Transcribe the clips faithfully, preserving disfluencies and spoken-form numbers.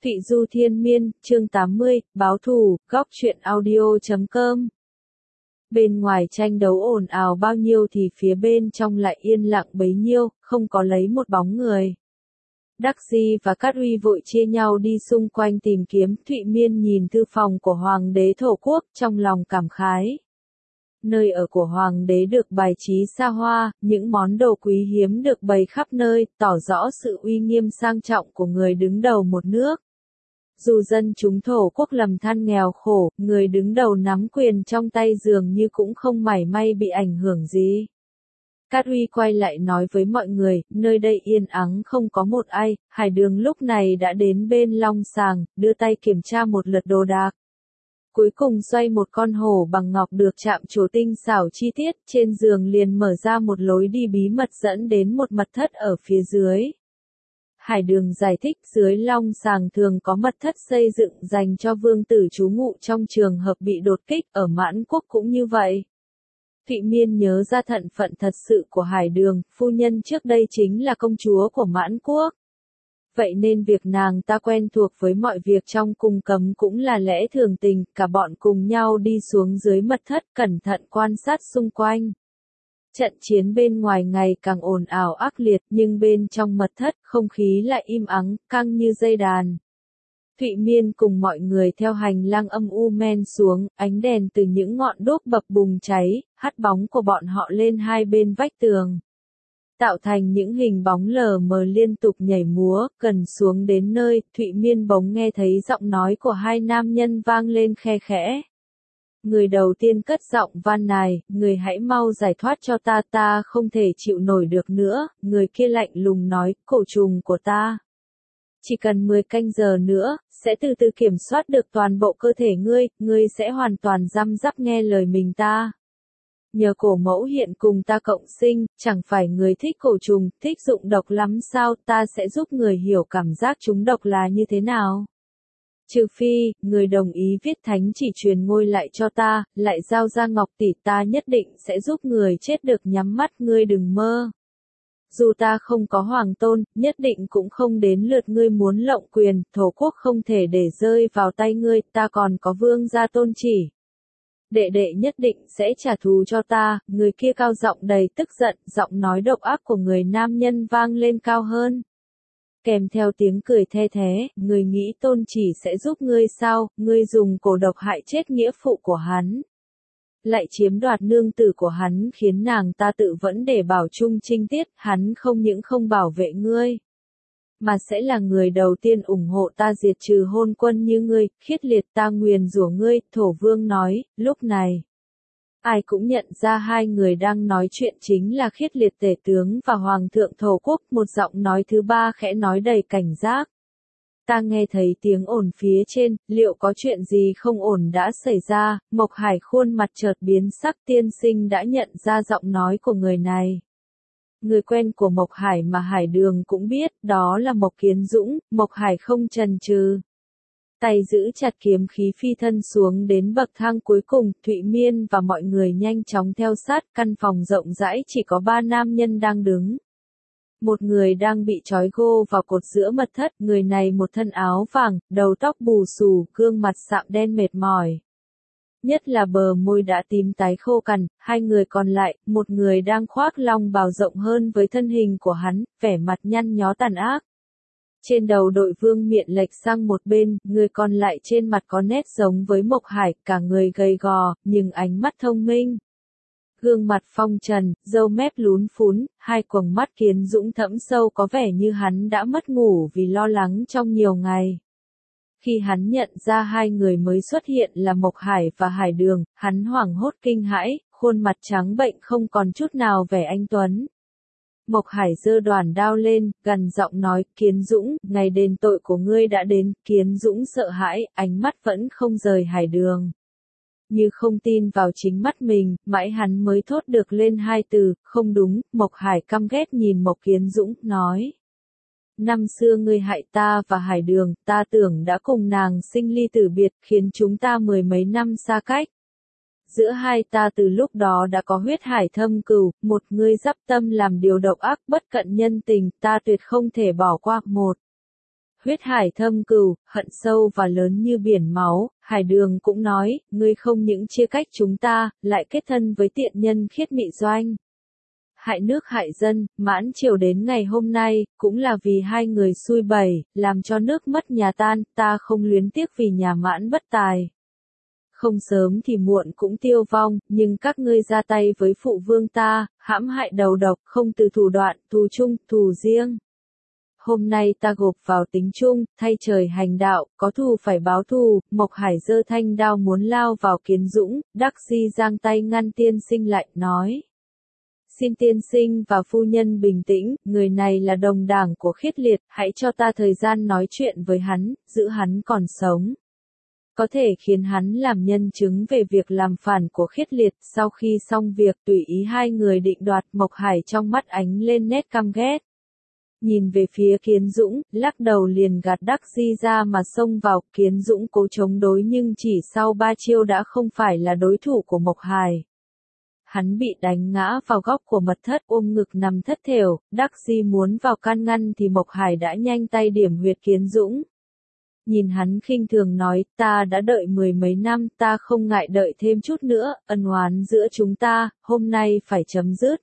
Thụy Du Thiên Miên, chương tám mươi, báo thù, góc truyện audio chấm com. Bên ngoài tranh đấu ồn ào bao nhiêu thì phía bên trong lại yên lặng bấy nhiêu, không có lấy một bóng người. Đắc Di và Cát Uy vội chia nhau đi xung quanh tìm kiếm. Thụy Miên nhìn thư phòng của Hoàng đế thổ quốc, trong lòng cảm khái. Nơi ở của Hoàng đế được bài trí xa hoa, những món đồ quý hiếm được bày khắp nơi, tỏ rõ sự uy nghiêm sang trọng của người đứng đầu một nước. Dù dân chúng thổ quốc lầm than nghèo khổ, người đứng đầu nắm quyền trong tay dường như cũng không mảy may bị ảnh hưởng gì. Cát Uy quay lại nói với mọi người, nơi đây yên ắng không có một ai. Hải Đường lúc này đã đến bên long sàng, đưa tay kiểm tra một lượt đồ đạc. Cuối cùng xoay một con hổ bằng ngọc được chạm trổ tinh xảo chi tiết, trên giường liền mở ra một lối đi bí mật dẫn đến một mật thất ở phía dưới. Hải Đường giải thích, dưới long sàng thường có mật thất xây dựng dành cho vương tử trú ngụ trong trường hợp bị đột kích, ở Mãn Quốc cũng như vậy. Thụy Miên nhớ ra thân phận thật sự của Hải Đường, phu nhân trước đây chính là công chúa của Mãn Quốc. Vậy nên việc nàng ta quen thuộc với mọi việc trong cung cấm cũng là lẽ thường tình. Cả bọn cùng nhau đi xuống dưới mật thất, cẩn thận quan sát xung quanh. Trận chiến bên ngoài ngày càng ồn ào ác liệt, nhưng bên trong mật thất, không khí lại im ắng, căng như dây đàn. Thụy Miên cùng mọi người theo hành lang âm u men xuống, ánh đèn từ những ngọn đuốc bập bùng cháy, hắt bóng của bọn họ lên hai bên vách tường. Tạo thành những hình bóng lờ mờ liên tục nhảy múa. Gần xuống đến nơi, Thụy Miên bỗng nghe thấy giọng nói của hai nam nhân vang lên khe khẽ. Người đầu tiên cất giọng van nài, người hãy mau giải thoát cho ta, ta không thể chịu nổi được nữa. Người kia lạnh lùng nói, cổ trùng của ta. Chỉ cần mười canh giờ nữa, sẽ từ từ kiểm soát được toàn bộ cơ thể ngươi, ngươi sẽ hoàn toàn răm rắp nghe lời mình ta. Nhờ cổ mẫu hiện cùng ta cộng sinh, chẳng phải người thích cổ trùng, thích dụng độc lắm sao, ta sẽ giúp người hiểu cảm giác chúng độc là như thế nào. Trừ phi, người đồng ý viết thánh chỉ truyền ngôi lại cho ta, lại giao ra ngọc tỷ, ta nhất định sẽ giúp người chết được nhắm mắt, ngươi đừng mơ. Dù ta không có hoàng tôn, nhất định cũng không đến lượt ngươi muốn lộng quyền, thổ quốc không thể để rơi vào tay ngươi, ta còn có vương gia tôn chỉ. Đệ đệ nhất định sẽ trả thù cho ta. Người kia cao giọng đầy tức giận, giọng nói độc ác của người nam nhân vang lên cao hơn. Kèm theo tiếng cười the thé, người nghĩ tôn chỉ sẽ giúp ngươi sao, ngươi dùng cổ độc hại chết nghĩa phụ của hắn. Lại chiếm đoạt nương tử của hắn khiến nàng ta tự vẫn để bảo chung trinh tiết, hắn không những không bảo vệ ngươi, mà sẽ là người đầu tiên ủng hộ ta diệt trừ hôn quân như ngươi, khiết liệt ta nguyền rủa ngươi, thổ vương nói. Lúc này, ai cũng nhận ra hai người đang nói chuyện chính là khiết liệt tể tướng và hoàng thượng thổ quốc. Một giọng nói thứ ba khẽ nói đầy cảnh giác. Ta nghe thấy tiếng ồn phía trên, liệu có chuyện gì không ổn đã xảy ra? Mộc Hải khuôn mặt chợt biến sắc, tiên sinh đã nhận ra giọng nói của người này. Người quen của Mộc Hải mà Hải Đường cũng biết, đó là Mộc Kiến Dũng. Mộc Hải không chần chừ, tay giữ chặt kiếm khí phi thân xuống đến bậc thang cuối cùng. Thụy Miên và mọi người nhanh chóng theo sát. Căn phòng rộng rãi chỉ có ba nam nhân đang đứng. Một người đang bị trói gô vào cột giữa mật thất, người này một thân áo vàng, đầu tóc bù xù, gương mặt sạm đen mệt mỏi. Nhất là bờ môi đã tím tái khô cằn. Hai người còn lại, một người đang khoác long bào rộng hơn với thân hình của hắn, vẻ mặt nhăn nhó tàn ác. Trên đầu đội vương miện lệch sang một bên, người còn lại trên mặt có nét giống với Mộc Hải, cả người gầy gò, nhưng ánh mắt thông minh. Gương mặt phong trần, râu mép lún phún, hai quầng mắt Kiến Dũng thẫm sâu có vẻ như hắn đã mất ngủ vì lo lắng trong nhiều ngày. Khi hắn nhận ra hai người mới xuất hiện là Mộc Hải và Hải Đường, hắn hoảng hốt kinh hãi, khuôn mặt trắng bệnh không còn chút nào vẻ anh tuấn. Mộc Hải giơ đoàn đao lên, gằn giọng nói, Kiến Dũng, ngày đền tội của ngươi đã đến. Kiến Dũng sợ hãi, ánh mắt vẫn không rời Hải Đường. Như không tin vào chính mắt mình, mãi hắn mới thốt được lên hai từ, không đúng. Mộc Hải căm ghét nhìn Mộc Kiến Dũng, nói. Năm xưa ngươi hại ta và Hải Đường, ta tưởng đã cùng nàng sinh ly tử biệt, khiến chúng ta mười mấy năm xa cách. Giữa hai ta từ lúc đó đã có huyết hải thâm cừu, một ngươi dắp tâm làm điều độc ác bất cận nhân tình, ta tuyệt không thể bỏ qua. Một huyết hải thâm cừu, hận sâu và lớn như biển máu, Hải Đường cũng nói, ngươi không những chia cách chúng ta, lại kết thân với tiện nhân Khiết Mị Doanh. Hại nước hại dân, mãn triều đến ngày hôm nay, cũng là vì hai người xui bầy, làm cho nước mất nhà tan, ta không luyến tiếc vì nhà mãn bất tài. Không sớm thì muộn cũng tiêu vong, nhưng các ngươi ra tay với phụ vương ta, hãm hại đầu độc, không từ thủ đoạn, thù chung, thù riêng. Hôm nay ta gộp vào tính chung, thay trời hành đạo, có thù phải báo thù, Mộc Hải giơ thanh đao muốn lao vào Kiến Dũng, Đắc Di giang tay ngăn tiên sinh lại, nói. Xin tiên sinh và phu nhân bình tĩnh, người này là đồng đảng của Khiết Liệt, hãy cho ta thời gian nói chuyện với hắn, giữ hắn còn sống. Có thể khiến hắn làm nhân chứng về việc làm phản của Khiết Liệt, sau khi xong việc tùy ý hai người định đoạt. Mộc Hải trong mắt ánh lên nét căm ghét. Nhìn về phía Kiến Dũng, lắc đầu liền gạt Đắc Di ra mà xông vào, Kiến Dũng cố chống đối nhưng chỉ sau ba chiêu đã không phải là đối thủ của Mộc Hải. Hắn bị đánh ngã vào góc của mật thất ôm ngực nằm thất thểu, Đắc Di muốn vào can ngăn thì Mộc Hải đã nhanh tay điểm huyệt Kiến Dũng. Nhìn hắn khinh thường nói, ta đã đợi mười mấy năm, ta không ngại đợi thêm chút nữa, ân oán giữa chúng ta, hôm nay phải chấm dứt.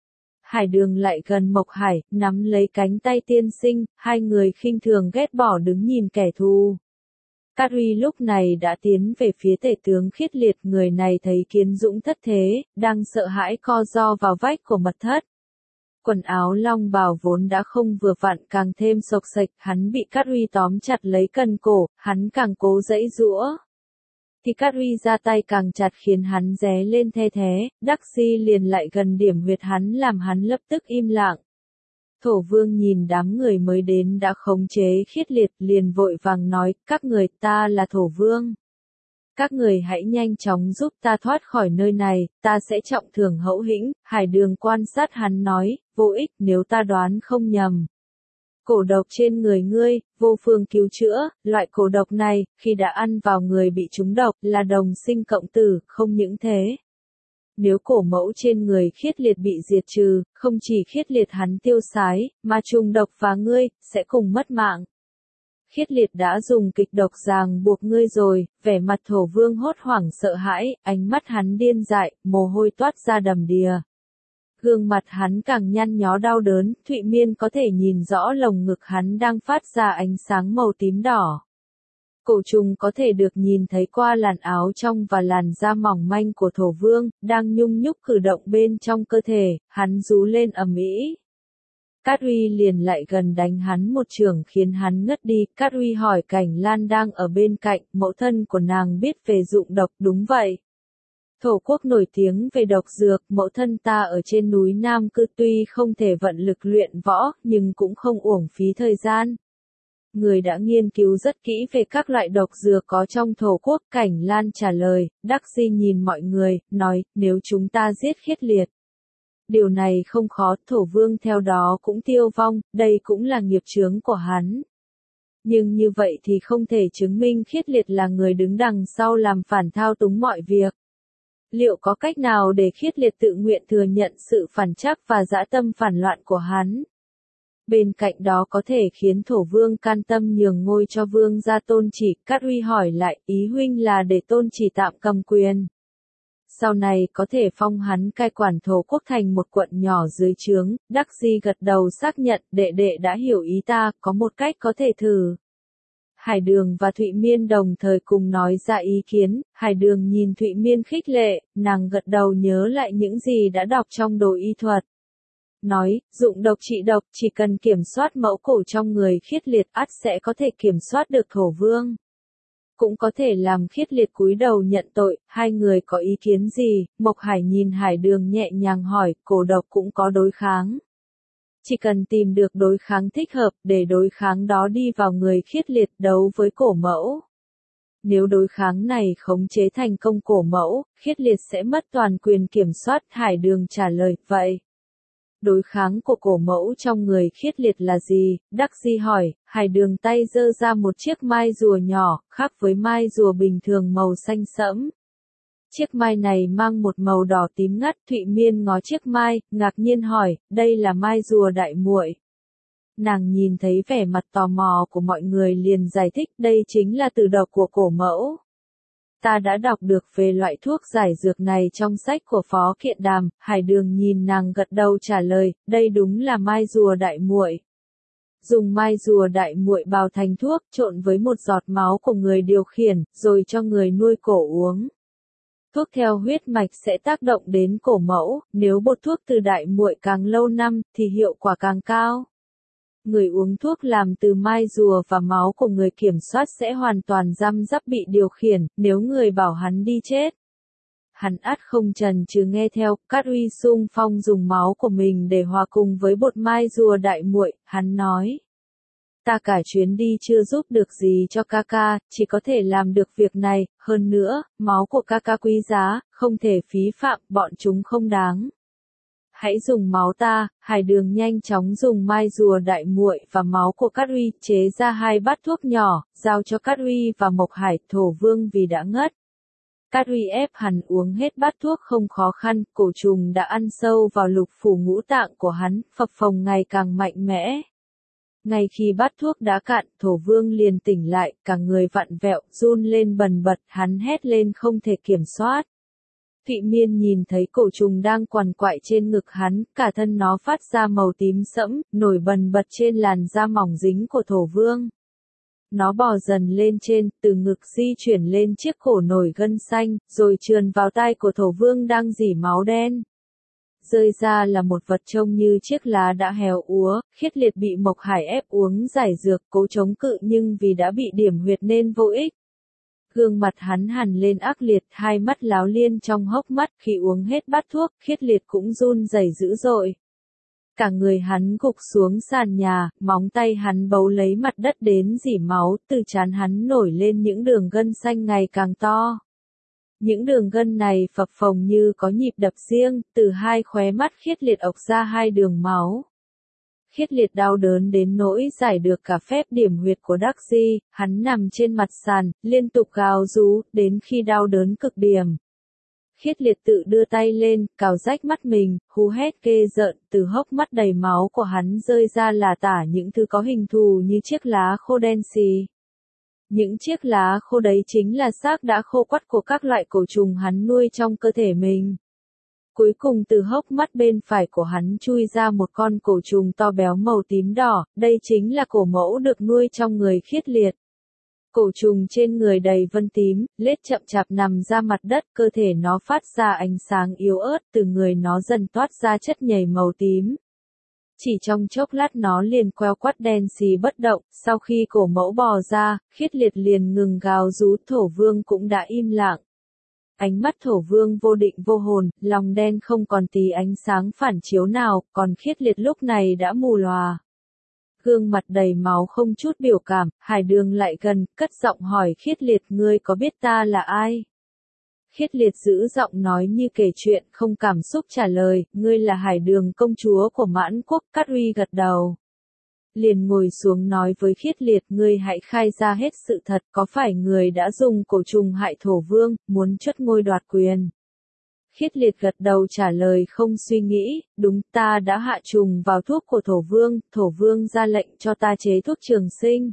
Hải Đường lại gần Mộc Hải, nắm lấy cánh tay tiên sinh, hai người khinh thường ghét bỏ đứng nhìn kẻ thù. Cát Uy lúc này đã tiến về phía tể tướng Khiết Liệt, người này thấy Kiến Dũng thất thế, đang sợ hãi co ro vào vách của mật thất. Quần áo long bào vốn đã không vừa vặn càng thêm xộc xệch, hắn bị Cát Uy tóm chặt lấy cần cổ, hắn càng cố giãy giũa. Thì Cát Uy ra tay càng chặt khiến hắn ré lên the thế, Đắc Di liền lại gần điểm huyệt hắn làm hắn lập tức im lặng. Thổ Vương nhìn đám người mới đến đã khống chế Khiết Liệt liền vội vàng nói, các người, ta là Thổ Vương. Các người hãy nhanh chóng giúp ta thoát khỏi nơi này, ta sẽ trọng thưởng hậu hĩnh. Hải Đường quan sát hắn nói, vô ích, nếu ta đoán không nhầm. Cổ độc trên người ngươi, vô phương cứu chữa, loại cổ độc này, khi đã ăn vào người bị trúng độc, là đồng sinh cộng tử, không những thế. Nếu cổ mẫu trên người Khiết Liệt bị diệt trừ, không chỉ Khiết Liệt hắn tiêu sái, mà trùng độc và ngươi, sẽ cùng mất mạng. Khiết Liệt đã dùng kịch độc ràng buộc ngươi rồi, vẻ mặt Thổ Vương hốt hoảng sợ hãi, ánh mắt hắn điên dại, mồ hôi toát ra đầm đìa. Gương mặt hắn càng nhăn nhó đau đớn, Thụy Miên có thể nhìn rõ lồng ngực hắn đang phát ra ánh sáng màu tím đỏ. Cổ trùng có thể được nhìn thấy qua làn áo trong và làn da mỏng manh của Thổ Vương, đang nhung nhúc cử động bên trong cơ thể, hắn rú lên ầm ĩ. Cát Uy liền lại gần đánh hắn một chưởng khiến hắn ngất đi. Cát Uy hỏi Cảnh Lan đang ở bên cạnh, mẫu thân của nàng biết về dụng độc, đúng vậy. Thổ quốc nổi tiếng về độc dược, mẫu thân ta ở trên núi Nam Cư tuy không thể vận lực luyện võ, nhưng cũng không uổng phí thời gian. Người đã nghiên cứu rất kỹ về các loại độc dược có trong thổ quốc. Cảnh Lan trả lời, Đắc Di nhìn mọi người, nói, nếu chúng ta giết Khiết Liệt. Điều này không khó, Thổ Vương theo đó cũng tiêu vong, đây cũng là nghiệp chướng của hắn. Nhưng như vậy thì không thể chứng minh Khiết Liệt là người đứng đằng sau làm phản thao túng mọi việc. Liệu có cách nào để Khiết Liệt tự nguyện thừa nhận sự phản trắc và dã tâm phản loạn của hắn? Bên cạnh đó có thể khiến Thổ Vương can tâm nhường ngôi cho Vương gia Tôn Chỉ. Cát Uy hỏi lại, ý huynh là để Tôn Chỉ tạm cầm quyền. Sau này có thể phong hắn cai quản thổ quốc thành một quận nhỏ dưới trướng. Đắc Di gật đầu xác nhận, đệ đệ đã hiểu ý ta, có một cách có thể thử. Hải Đường và Thụy Miên đồng thời cùng nói ra ý kiến. Hải Đường nhìn Thụy Miên khích lệ, nàng gật đầu nhớ lại những gì đã đọc trong đồ y thuật. Nói, dụng độc trị độc, chỉ cần kiểm soát mẫu cổ trong người Khiết Liệt ắt sẽ có thể kiểm soát được Thổ Vương. Cũng có thể làm Khiết Liệt cúi đầu nhận tội. Hai người có ý kiến gì? Mộc Hải nhìn Hải Đường nhẹ nhàng hỏi, cổ độc cũng có đối kháng. Chỉ cần tìm được đối kháng thích hợp, để đối kháng đó đi vào người Khiết Liệt đấu với cổ mẫu. Nếu đối kháng này khống chế thành công cổ mẫu, Khiết Liệt sẽ mất toàn quyền kiểm soát. Hải Đường trả lời, vậy. Đối kháng của cổ mẫu trong người Khiết Liệt là gì? Đắc Di hỏi. Hải Đường tay giơ ra một chiếc mai rùa nhỏ, khác với mai rùa bình thường màu xanh sẫm. Chiếc mai này mang một màu đỏ tím ngắt. Thụy Miên ngó chiếc mai, ngạc nhiên hỏi, đây là mai rùa đại muội. Nàng nhìn thấy vẻ mặt tò mò của mọi người liền giải thích đây chính là từ độc của cổ mẫu. Ta đã đọc được về loại thuốc giải dược này trong sách của Phó Kiện Đàm. Hải Đường nhìn nàng gật đầu trả lời, đây đúng là mai rùa đại muội. Dùng mai rùa đại muội bào thành thuốc, trộn với một giọt máu của người điều khiển, rồi cho người nuôi cổ uống. Thuốc theo huyết mạch sẽ tác động đến cổ mẫu, nếu bột thuốc từ đại muội càng lâu năm, thì hiệu quả càng cao. Người uống thuốc làm từ mai rùa và máu của người kiểm soát sẽ hoàn toàn răm rắp bị điều khiển, nếu người bảo hắn đi chết. Hắn ắt không chần chừ nghe theo, Cát Uy xung phong dùng máu của mình để hòa cùng với bột mai rùa đại muội, hắn nói. Ta cả chuyến đi chưa giúp được gì cho ca ca, chỉ có thể làm được việc này, hơn nữa, máu của ca ca quý giá, không thể phí phạm, bọn chúng không đáng. Hãy dùng máu ta. Hải Đường nhanh chóng dùng mai rùa đại muội và máu của Cát Uy chế ra hai bát thuốc nhỏ, giao cho Cát Uy và Mộc Hải. Thổ Vương vì đã ngất. Cát Uy ép hắn uống hết bát thuốc không khó khăn, cổ trùng đã ăn sâu vào lục phủ ngũ tạng của hắn, phập phồng ngày càng mạnh mẽ. Ngay khi bát thuốc đã cạn, Thổ Vương liền tỉnh lại, cả người vặn vẹo, run lên bần bật, hắn hét lên không thể kiểm soát. Thụy Miên nhìn thấy cổ trùng đang quằn quại trên ngực hắn, cả thân nó phát ra màu tím sẫm, nổi bần bật trên làn da mỏng dính của Thổ Vương. Nó bò dần lên trên, từ ngực di chuyển lên chiếc cổ nổi gân xanh, rồi trườn vào tai của Thổ Vương đang rỉ máu đen. Rơi ra là một vật trông như chiếc lá đã héo úa, Khiết Liệt bị Mộc Hải ép uống giải dược cố chống cự nhưng vì đã bị điểm huyệt nên vô ích. Gương mặt hắn hằn lên ác liệt, hai mắt láo liên trong hốc mắt, khi uống hết bát thuốc, Khiết Liệt cũng run rẩy dữ dội. Cả người hắn gục xuống sàn nhà, móng tay hắn bấu lấy mặt đất đến rỉ máu, từ trán hắn nổi lên những đường gân xanh ngày càng to. Những đường gân này phập phồng như có nhịp đập riêng, từ hai khóe mắt Khiết Liệt ộc ra hai đường máu. Khiết Liệt đau đớn đến nỗi giải được cả phép điểm huyệt của Đắc Di, hắn nằm trên mặt sàn, liên tục gào rú, đến khi đau đớn cực điểm. Khiết Liệt tự đưa tay lên, cào rách mắt mình, hú hét ghê rợn, từ hốc mắt đầy máu của hắn rơi ra là tả những thứ có hình thù như chiếc lá khô đen xì. Những chiếc lá khô đấy chính là xác đã khô quắt của các loại cổ trùng hắn nuôi trong cơ thể mình. Cuối cùng từ hốc mắt bên phải của hắn chui ra một con cổ trùng to béo màu tím đỏ, đây chính là cổ mẫu được nuôi trong người Khiết Liệt. Cổ trùng trên người đầy vân tím, lết chậm chạp nằm ra mặt đất, cơ thể nó phát ra ánh sáng yếu ớt, từ người nó dần toát ra chất nhầy màu tím. Chỉ trong chốc lát nó liền queo quắt đen xì bất động, sau khi cổ mẫu bò ra, Khiết Liệt liền ngừng gào rú, Thổ Vương cũng đã im lặng. Ánh mắt Thổ Vương vô định vô hồn, lòng đen không còn tí ánh sáng phản chiếu nào, còn Khiết Liệt lúc này đã mù lòa. Gương mặt đầy máu không chút biểu cảm, Hải Đường lại gần, cất giọng hỏi Khiết Liệt, ngươi có biết ta là ai? Khiết Liệt giữ giọng nói như kể chuyện, không cảm xúc trả lời, ngươi là Hải Đường công chúa của Mãn Quốc. Cát Uy gật đầu. Liền ngồi xuống nói với Khiết Liệt, ngươi hãy khai ra hết sự thật, có phải người đã dùng cổ trùng hại Thổ Vương, muốn truất ngôi đoạt quyền? Khiết Liệt gật đầu trả lời không suy nghĩ, đúng, ta đã hạ trùng vào thuốc của Thổ Vương, Thổ Vương ra lệnh cho ta chế thuốc trường sinh.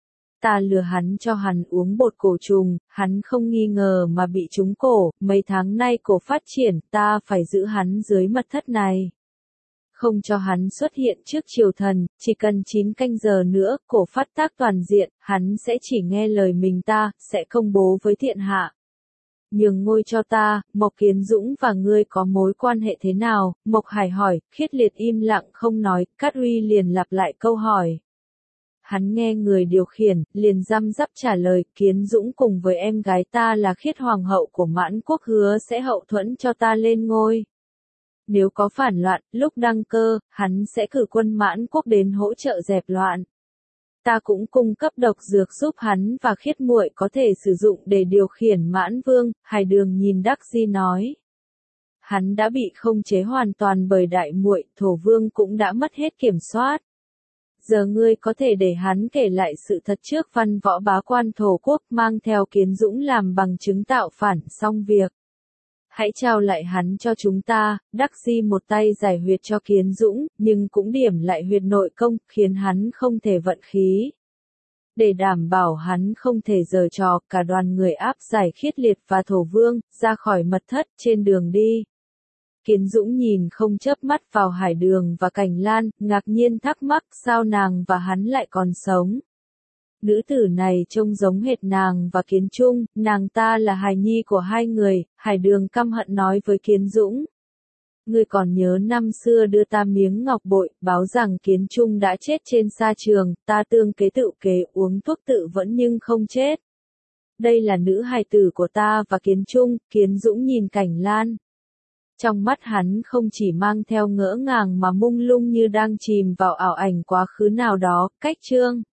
Ta lừa hắn cho hắn uống bột cổ trùng, hắn không nghi ngờ mà bị trúng cổ, mấy tháng nay cổ phát triển, ta phải giữ hắn dưới mật thất này. Không cho hắn xuất hiện trước triều thần, chỉ cần chín canh giờ nữa, cổ phát tác toàn diện, hắn sẽ chỉ nghe lời mình ta, sẽ công bố với thiên hạ. Nhường ngôi cho ta. Mộc Kiến Dũng và ngươi có mối quan hệ thế nào? Mộc Hải hỏi. Khiết Liệt im lặng không nói, Cát Uy liền lặp lại câu hỏi. Hắn nghe người điều khiển, liền răm rắp trả lời, Kiến Dũng cùng với em gái ta là Khiết Hoàng hậu của Mãn Quốc hứa sẽ hậu thuẫn cho ta lên ngôi. Nếu có phản loạn, lúc đăng cơ, hắn sẽ cử quân Mãn Quốc đến hỗ trợ dẹp loạn. Ta cũng cung cấp độc dược giúp hắn và Khiết muội có thể sử dụng để điều khiển Mãn Vương. Hải Đường nhìn Đắc Di nói. Hắn đã bị không chế hoàn toàn bởi đại muội, Thổ Vương cũng đã mất hết kiểm soát. Giờ ngươi có thể để hắn kể lại sự thật trước văn võ bá quan Thổ Quốc, mang theo Kiến Dũng làm bằng chứng tạo phản xong việc. hãy trao lại hắn cho chúng ta. Đắc Di một tay giải huyệt cho Kiến Dũng, nhưng cũng điểm lại huyệt nội công, khiến hắn không thể vận khí. Để đảm bảo hắn không thể giở trò, cả đoàn người áp giải Khiết Liệt và Thổ Vương, ra khỏi mật thất. Trên đường đi, Kiến Dũng nhìn không chớp mắt vào Hải Đường và Cảnh Lan, ngạc nhiên thắc mắc sao nàng và hắn lại còn sống. Nữ tử này trông giống hệt nàng và Kiến Trung, nàng ta là hài nhi của hai người. Hải Đường căm hận nói với Kiến Dũng. Ngươi còn nhớ năm xưa đưa ta miếng ngọc bội, báo rằng Kiến Trung đã chết trên sa trường, ta tương kế tự kế uống thuốc tự vẫn nhưng không chết. Đây là nữ hài tử của ta và Kiến Trung. Kiến Dũng nhìn Cảnh Lan. Trong mắt hắn không chỉ mang theo ngỡ ngàng mà mông lung như đang chìm vào ảo ảnh quá khứ nào đó. Cách chương